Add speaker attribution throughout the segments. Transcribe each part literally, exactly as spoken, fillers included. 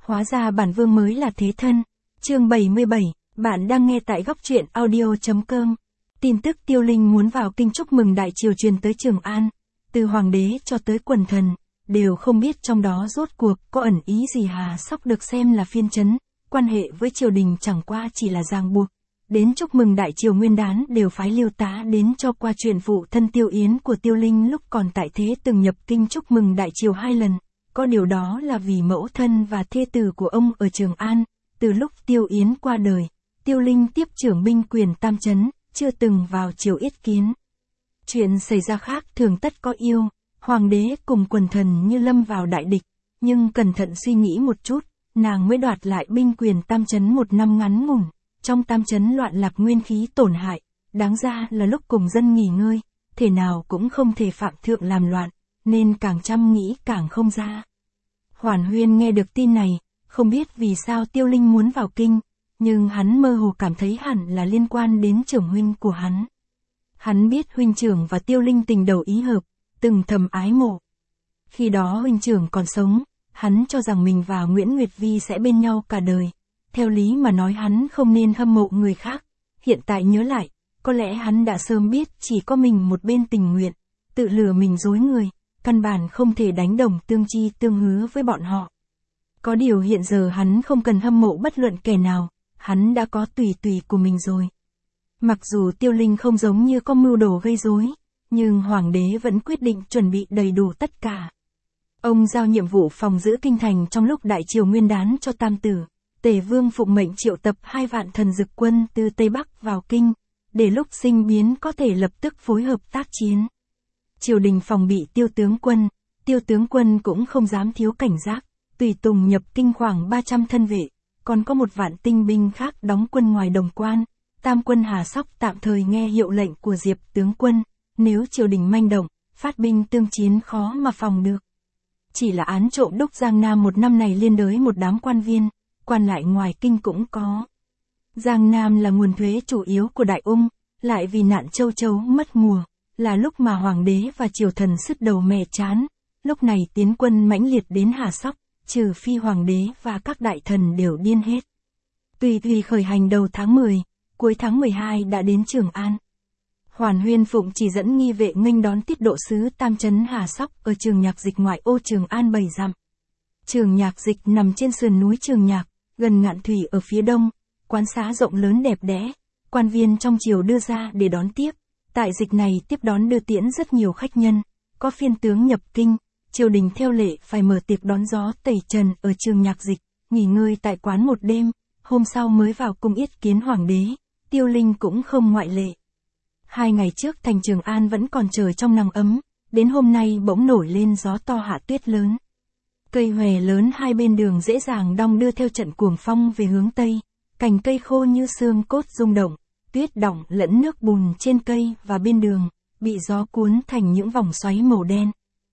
Speaker 1: Hóa ra bản vương mới là thế thân. Chương bảy mươi bảy, bạn đang nghe tại góc truyện audio chấm com. Tin tức Tiêu Linh muốn vào kinh chúc mừng đại triều truyền tới Trường An, từ hoàng đế cho tới quần thần, đều không biết trong đó rốt cuộc có ẩn ý gì. Hà Sóc được xem là phiên trấn, quan hệ với triều đình chẳng qua chỉ là ràng buộc. Đến chúc mừng đại triều nguyên đán đều phái liêu tá đến cho qua chuyện phụ thân Tiêu Yến của Tiêu Linh lúc còn tại thế từng nhập kinh chúc mừng đại triều hai lần. Có điều đó là vì mẫu thân và thê tử của ông ở Trường An. Từ lúc Tiêu Yến qua đời, Tiêu Linh tiếp trưởng binh quyền tam trấn, chưa từng vào triều yết kiến. Chuyện xảy ra khác thường tất có yêu, hoàng đế cùng quần thần như lâm vào đại địch, nhưng cẩn thận suy nghĩ một chút, nàng mới đoạt lại binh quyền tam trấn một năm ngắn ngủn. Trong tam trấn loạn lạc nguyên khí tổn hại, đáng ra là lúc cùng dân nghỉ ngơi, thể nào cũng không thể phạm thượng làm loạn, nên càng chăm nghĩ càng không ra. Hoàn Huyên nghe được tin này, không biết vì sao Tiêu Linh muốn vào kinh, nhưng hắn mơ hồ cảm thấy hẳn là liên quan đến trưởng huynh của hắn. Hắn biết huynh trưởng và Tiêu Linh tình đầu ý hợp, từng thầm ái mộ. Khi đó huynh trưởng còn sống, hắn cho rằng mình và Nguyễn Nguyệt Vi sẽ bên nhau cả đời. Theo lý mà nói hắn không nên hâm mộ người khác, hiện tại nhớ lại, có lẽ hắn đã sớm biết chỉ có mình một bên tình nguyện, tự lừa mình dối người, căn bản không thể đánh đồng tương chi tương hứa với bọn họ. Có điều hiện giờ hắn không cần hâm mộ bất luận kẻ nào, hắn đã có tùy tùy của mình rồi. Mặc dù Tiêu Linh không giống như có mưu đồ gây rối, nhưng hoàng đế vẫn quyết định chuẩn bị đầy đủ tất cả. Ông giao nhiệm vụ phòng giữ kinh thành trong lúc đại triều nguyên đán cho tam tử. Tề Vương phụng mệnh triệu tập hai vạn thần dực quân từ Tây Bắc vào kinh, để lúc sinh biến có thể lập tức phối hợp tác chiến. Triều đình phòng bị Tiêu tướng quân, Tiêu tướng quân cũng không dám thiếu cảnh giác, tùy tùng nhập kinh khoảng ba trăm thân vệ, còn có một vạn tinh binh khác đóng quân ngoài Đồng Quan. Tam quân Hà Sóc tạm thời nghe hiệu lệnh của Diệp tướng quân, nếu triều đình manh động, phát binh tương chiến khó mà phòng được. Chỉ là án trộm đúc Giang Nam một năm này liên đới một đám quan viên, quan lại ngoài kinh cũng có. Giang Nam là nguồn thuế chủ yếu của Đại Ung, lại vì nạn châu chấu mất mùa, là lúc mà hoàng đế và triều thần sứt đầu mẻ chán. Lúc này tiến quân mãnh liệt đến Hà Sóc, trừ phi hoàng đế và các đại thần đều điên hết. Tùy tùy khởi hành đầu tháng mười, cuối tháng mười hai đã đến Trường An. Hoàn Huyên phụng chỉ dẫn nghi vệ nghênh đón tiết độ sứ tam trấn Hà Sóc ở Trường Nhạc Dịch ngoại ô Trường An bảy dặm. Trường Nhạc Dịch nằm trên sườn núi Trường Nhạc, gần Ngạn Thủy ở phía đông, quán xá rộng lớn đẹp đẽ, quan viên trong triều đưa ra để đón tiếp. Tại dịch này tiếp đón đưa tiễn rất nhiều khách nhân, có phiên tướng nhập kinh, triều đình theo lệ phải mở tiệc đón gió tẩy trần ở Trường Nhạc Dịch, nghỉ ngơi tại quán một đêm, hôm sau mới vào cung yết kiến hoàng đế. Tiêu Linh cũng không ngoại lệ. Hai ngày trước thành Trường An vẫn còn trời trong nắng ấm, đến hôm nay bỗng nổi lên gió to hạ tuyết lớn. Cây hòe lớn hai bên đường dễ dàng đong đưa theo trận cuồng phong về hướng Tây, cành cây khô như xương cốt rung động, tuyết đọng lẫn nước bùn trên cây và bên đường, bị gió cuốn thành những vòng xoáy màu đen.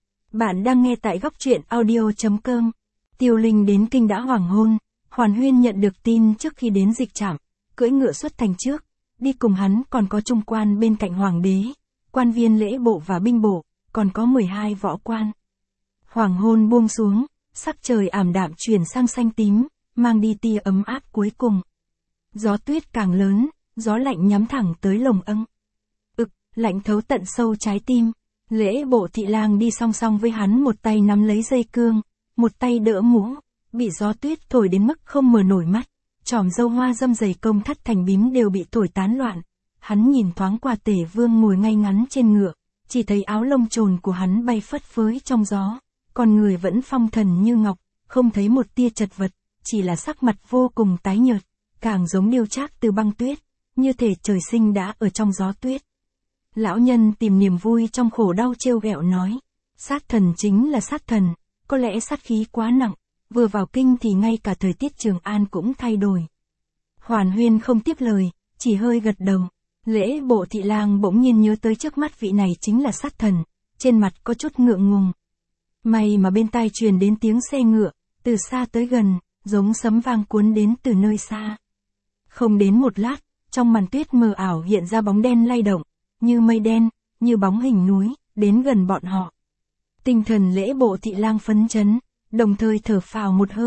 Speaker 1: Bạn đang nghe tại góc truyện audio chấm com. Tiêu Linh đến kinh đã hoàng hôn, Hoàn Huyên nhận được tin trước khi đến dịch trạm, cưỡi ngựa xuất thành trước, đi cùng hắn còn có trung quan bên cạnh hoàng đế, quan viên lễ bộ và binh bộ, còn có mười hai võ quan. Hoàng hôn buông xuống, sắc trời ảm đạm chuyển sang xanh tím, mang đi tia ấm áp cuối cùng. Gió tuyết càng lớn, gió lạnh nhắm thẳng tới lồng âng. Ực, lạnh thấu tận sâu trái tim. Lễ bộ thị lang đi song song với hắn, một tay nắm lấy dây cương, một tay đỡ mũ, bị gió tuyết thổi đến mức không mở nổi mắt. Chòm râu hoa râm dày công thắt thành bím đều bị thổi tán loạn. Hắn nhìn thoáng qua Tề Vương ngồi ngay ngắn trên ngựa, chỉ thấy áo lông trồn của hắn bay phất phới trong gió, còn người vẫn phong thần như ngọc, không thấy một tia chật vật, chỉ là sắc mặt vô cùng tái nhợt, càng giống điêu trác từ băng tuyết, như thể trời sinh đã ở trong gió tuyết. Lão nhân tìm niềm vui trong khổ đau trêu ghẹo nói, sát thần chính là sát thần, có lẽ sát khí quá nặng, vừa vào kinh thì ngay cả thời tiết Trường An cũng thay đổi. Hoàn Huyên không tiếp lời, chỉ hơi gật đầu. Lễ bộ thị lang bỗng nhiên nhớ tới trước mắt vị này chính là sát thần, trên mặt có chút ngượng ngùng. May mà bên tai truyền đến tiếng xe ngựa, từ xa tới gần, giống sấm vang cuốn đến từ nơi xa. Không đến một lát, trong màn tuyết mờ ảo hiện ra bóng đen lay động, như mây đen, như bóng hình núi, đến gần bọn họ. Tinh thần lễ bộ thị lang phấn chấn, đồng thời thở phào một hơi,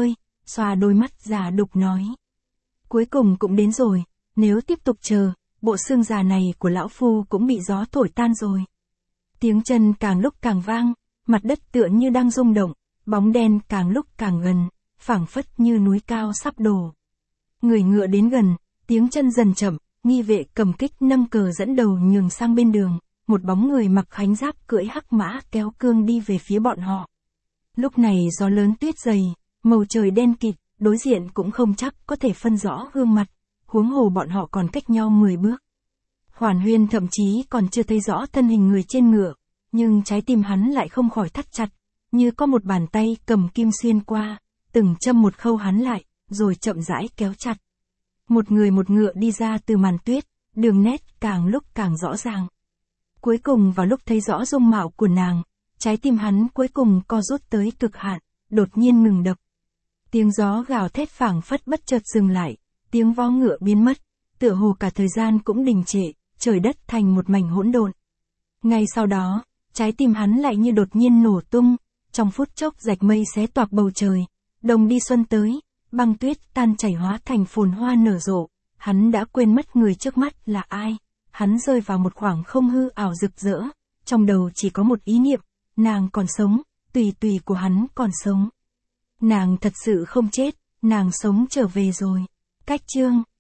Speaker 1: xoa đôi mắt già đục nói. Cuối cùng cũng đến rồi, nếu tiếp tục chờ, bộ xương già này của lão phu cũng bị gió thổi tan rồi. Tiếng chân càng lúc càng vang, mặt đất tựa như đang rung động, bóng đen càng lúc càng gần, phảng phất như núi cao sắp đổ. Người ngựa đến gần, tiếng chân dần chậm, nghi vệ cầm kích nâng cờ dẫn đầu nhường sang bên đường, một bóng người mặc khánh giáp cưỡi hắc mã kéo cương đi về phía bọn họ. Lúc này gió lớn tuyết dày, màu trời đen kịt, đối diện cũng không chắc có thể phân rõ gương mặt, huống hồ bọn họ còn cách nhau mười bước. Hoàn Huyên thậm chí còn chưa thấy rõ thân hình người trên ngựa, nhưng trái tim hắn lại không khỏi thắt chặt, như có một bàn tay cầm kim xuyên qua, từng châm một khâu hắn lại, rồi chậm rãi kéo chặt. Một người một ngựa đi ra từ màn tuyết, đường nét càng lúc càng rõ ràng. Cuối cùng vào lúc thấy rõ dung mạo của nàng, trái tim hắn cuối cùng co rút tới cực hạn, đột nhiên ngừng đập. Tiếng gió gào thét phảng phất bất chợt dừng lại, tiếng vó ngựa biến mất, tựa hồ cả thời gian cũng đình trệ, trời đất thành một mảnh hỗn độn. Ngay sau đó, trái tim hắn lại như đột nhiên nổ tung, trong phút chốc rạch mây xé toạc bầu trời, đồng đi xuân tới, băng tuyết tan chảy hóa thành phồn hoa nở rộ, hắn đã quên mất người trước mắt là ai, hắn rơi vào một khoảng không hư ảo rực rỡ, trong đầu chỉ có một ý niệm, nàng còn sống, tùy tùy của hắn còn sống. Nàng thật sự không chết, nàng sống trở về rồi. Cách chương